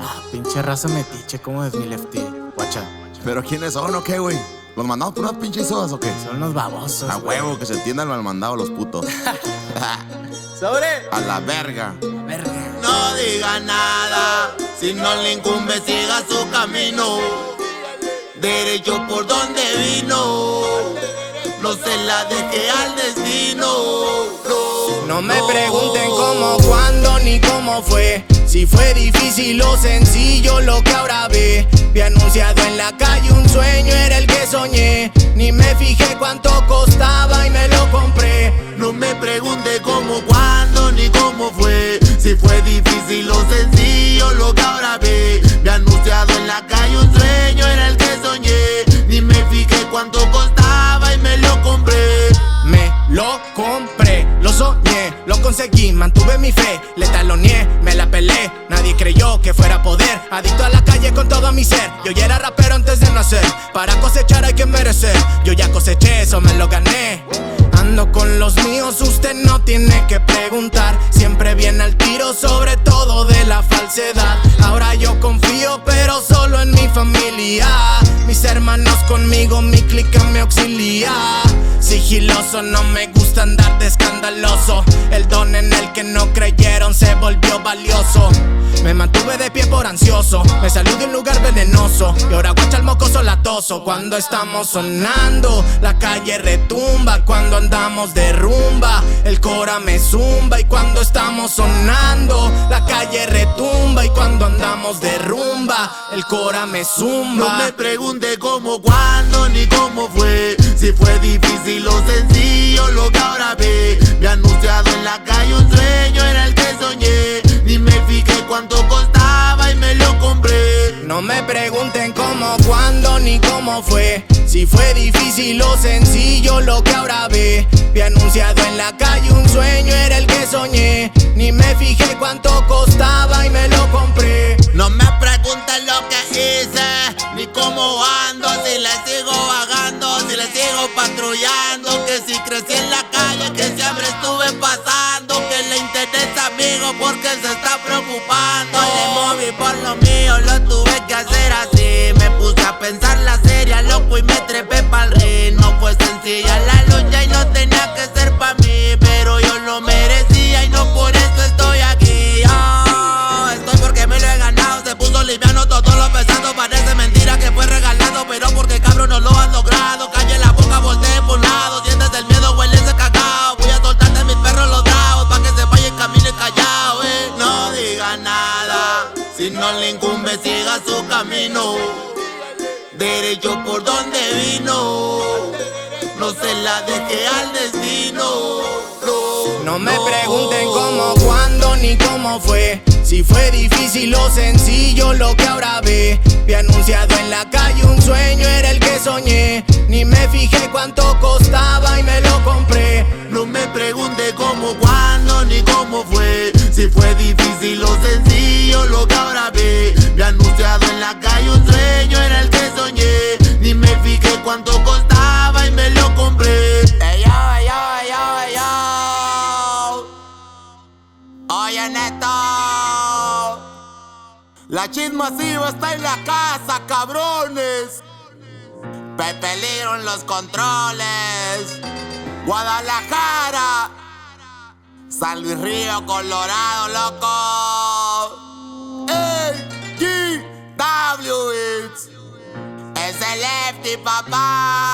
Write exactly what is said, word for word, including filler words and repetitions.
Ah, pinche raza metiche, ¿cómo es mi lefty? Guacha. ¿Pero quiénes son o qué, güey? ¿Los mandamos por unas pinches sodas o qué? Son unos babosos. A huevo, que se entienda el mal mandado, los putos. ¡Sobre! A la verga. Verga. No diga nada, si no le incumbe siga su camino. Derecho por donde vino, no se la deje al destino. No, No me no. pregunten cómo, cuándo ni cómo fue. Si fue difícil o sencillo lo que ahora ve. Vi anunciado en la calle un sueño, era el que soñé. Ni me fijé cuánto costaba y me lo compré. No me pregunte cómo, cuándo ni cómo fue. Si fue difícil o sencillo lo que ahora ve. Vi anunciado en la calle un sueño, era el que soñé. Ni me fijé cuánto costaba y me lo compré. Me lo compré, lo soñé, lo conseguí, mantuve mi fe. Le taloneé, me la pelé, nadie creyó que fuera a poder. Adicto a la calle con todo mi ser. Yo ya era rapero antes de nacer. Para cosechar hay que merecer. Yo ya coseché, eso me lo gané. Ando con los míos, usted no tiene que preguntar. Siempre viene al tiro, sobre todo de la falsedad. Ahora yo confío, pero solo en mi familia. Mis hermanos conmigo, mi clica me auxilia. Sigiloso, no me gusta andar de escandaloso. El don en el que no creyeron se volvió valioso. Me mantuve de pie por ansioso, me salí de un lugar venenoso. Y ahora guacha el mocoso latoso. Cuando estamos sonando, la calle retumba. Cuando andamos de rumba, el cora me zumba. Y cuando estamos sonando, la calle retumba. Y cuando andamos de rumba, el cora me zumba. No me pregunte cómo, cuándo ni cómo fue. Si fue difícil o sencillo lo que ahora ve. Vi anunciado en la calle un sueño, era el que soñé. Ni me fijé cuánto costaba y me lo compré. No me pregunten cómo, cuándo ni cómo fue. Si fue difícil o sencillo lo que ahora ve. Vi anunciado en la calle un sueño, era el que soñé. Ni me fijé cuánto costaba y me lo compré. No me pregunten lo que hice, ni cómo ando, si le sigo vagando, si le sigo patrullando. Que si crecí en la calle, que siempre estuve pasando. Que le interesa amigo porque se está preocupando. Le moví por lo mío, lo tuve que hacer así. Me puse a pensar la serie, loco, y me trepé pa'l ring. No fue sencilla la lucha y no tenía que ser pa' mí, pero yo lo merecía y no por eso estoy aquí. Oh, estoy porque me lo he ganado. Se puso liviano todo lo pesado. Parece mentira que fue regalado, pero porque cabrón no lo has logrado. Calle la boca, volteé por un lado. Sientes el miedo, huele ese cacao. Voy a soltarte mis perros los bravos, pa' que se vaya y camine callado, eh. No diga nada, si no le incumbe siga su camino. Derecho por donde vino, no se la deje al destino. No, No me no. pregunten cómo, cuándo ni cómo fue. Si fue difícil o sencillo lo que ahora ve. Vi anunciado en la calle un sueño, era el que soñé. Ni me fijé cuánto costaba y me lo compré. No me pregunte cómo, cuándo ni cómo fue. Si fue difícil o sencillo lo que ahora ve. Vi anunciado en la calle un sueño, era el que soñé. Ni me fijé cuánto costaba y me lo compré. Ey, yo, ey, yo, ey, yo, ey, yo. Oye, Neto, la chisma masiva está en la casa, cabrones. Pepe Liro en los controles. Guadalajara, San Luis Río, Colorado, loco. El G W It's. Es el Lefty, papá.